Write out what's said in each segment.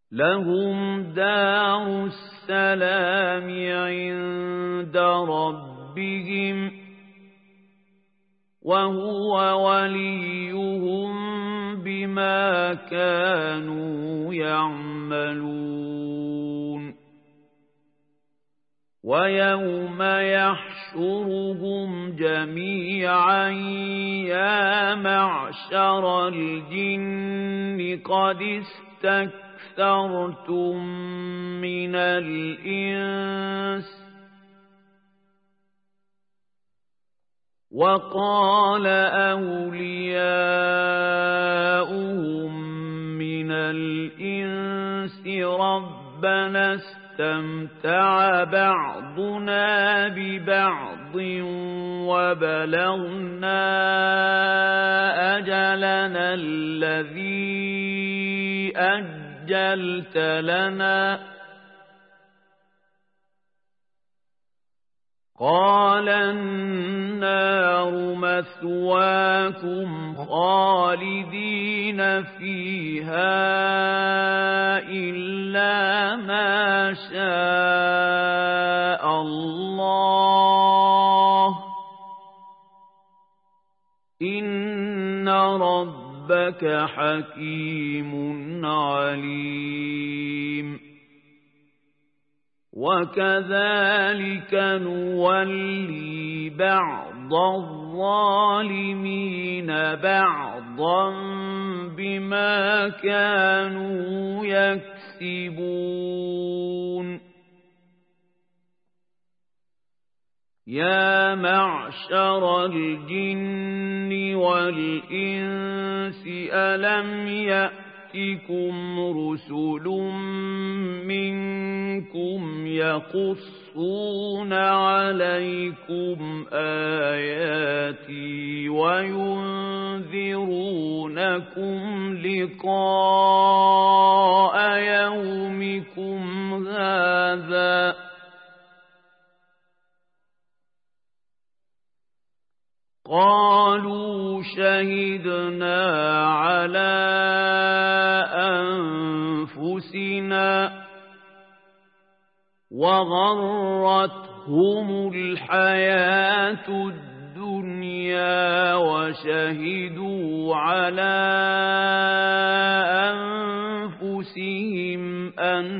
لهم دار السلام عند ربهم وهو وليهم بما كانوا يعملون ويوم يحشرهم جميعا يا معشر الجن قد استكثرتم من الإنس وقال أولياؤهم من الإنس ربنا استمتع بعضنا ببعض وبلغنا أجلنا الذي أجلت لنا قال النار مثواكم خالدين فيها إلا ما شاء الله إن ربك حكيم عليم وكذلك نولي بعض الظالمين بعضا بما كانوا يكسبون يا معشر الجن والإنس ألم يأتكم رسل منكم يقصون عليكم آياتي وينذرونكم لقاء يومكم هذا قالوا شهدنا على أنفسنا وغرتهم الحياة الدنيا وشهدوا على أنفسهم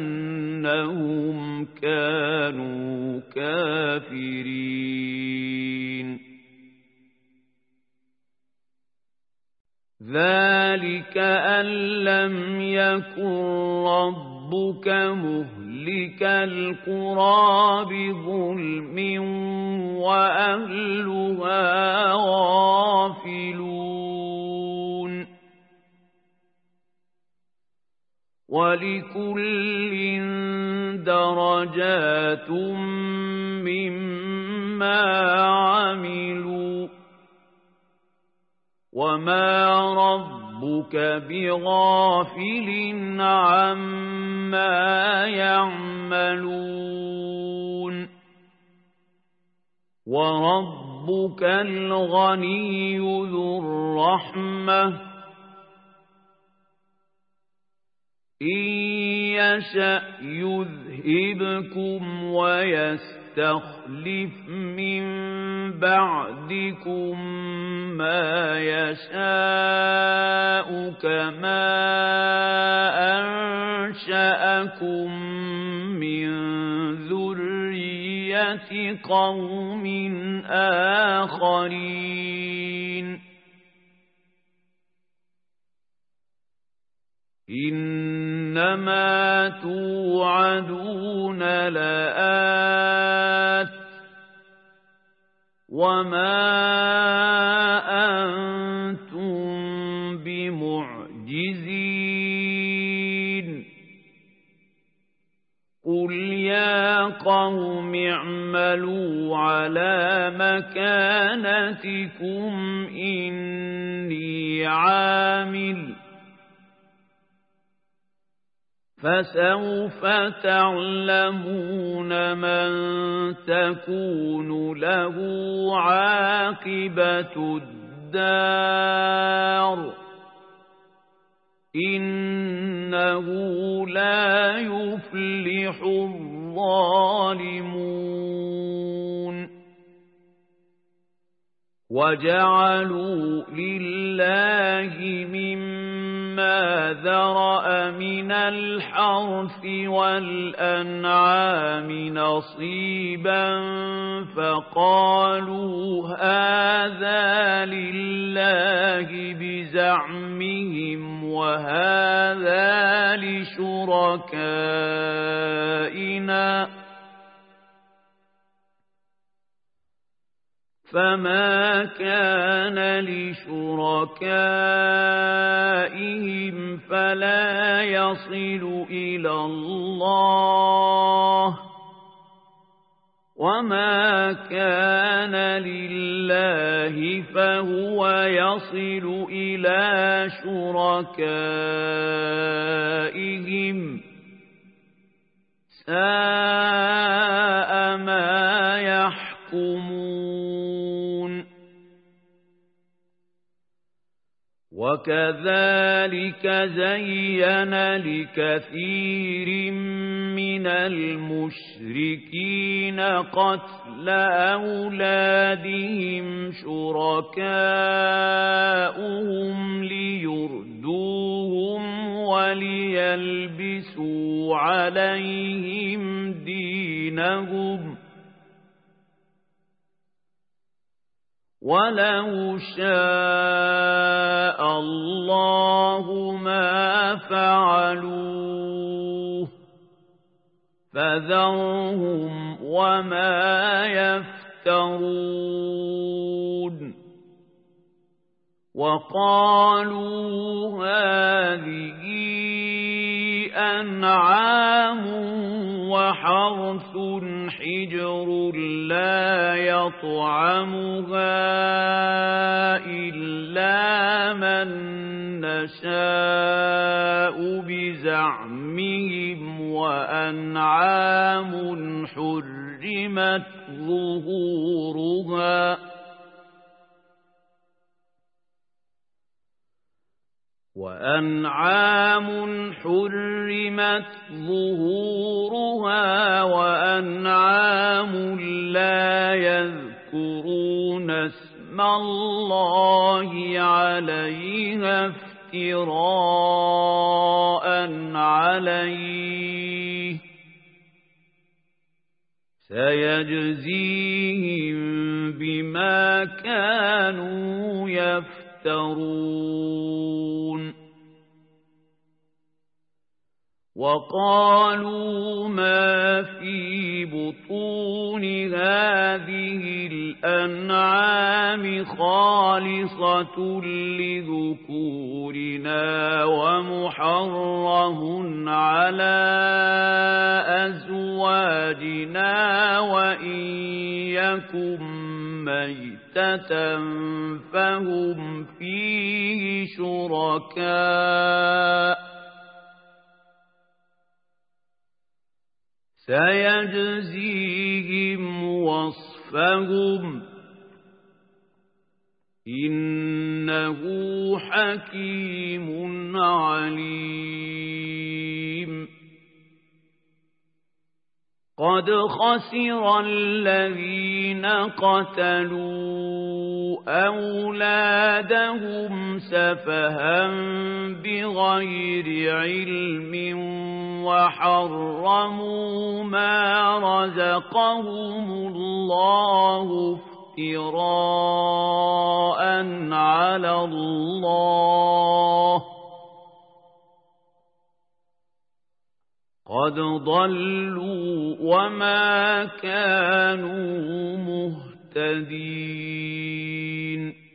أنهم كانوا كافرين ذلك أن لم يكن ربك مهلك القرى بظلم وأهلها غافلون ولكل درجات مما عملوا وما ربك بغافل عما يعملون وربك الغني ذو الرحمة إن يشأ يذهبكم ويستخلف من بعدكم ما يشاء كما أنشأكم من ذرية قوم آخرين إنما توعدون لآت وما أنتم بمعجزين قل يا قوم اعملوا على مكانتكم إني عامل فسوف تعلمون من تكون له عاقبة الدار إنه لا يفلح الظالمون وجعلوا لله مما ذرأ من الحرث والأنعام نصيبا فقالوا هذا لله بزعمهم وهذا لشركائنا فما كان لشركائهم فلا يصل إلى الله وما كان لله فهو يصل إلى شركائهم ساء ما يحكمون وكذلك زين لكثير من المشركين قتل أولادهم شركاؤهم ليردوهم وليلبسوا عليهم دينهم ولو شاء الله ما فعلوه فذرهم وما يفترون وقالوا هذه أنعام وحرث حجر لا يطعمها إلا من نشاء بزعمهم وأنعام حرمت ظهورها وأنعام لا يذكرون اسم الله عليها افتراء عليه سيجزيهم بما كانوا يفترون وقالوا ما في بطون هذه الأنعام خالصة لذكورنا ومحرم على أزواجنا وإن يكن ميتة فهم فيه شركاء سيجزيهم وصفهم إنه حكيم عليم قد خسر الذين قتلوا أولادهم سفها بغير علم وحرموا ما رزقهم الله افتراء على الله قد ضلوا وما كانوا مهتدين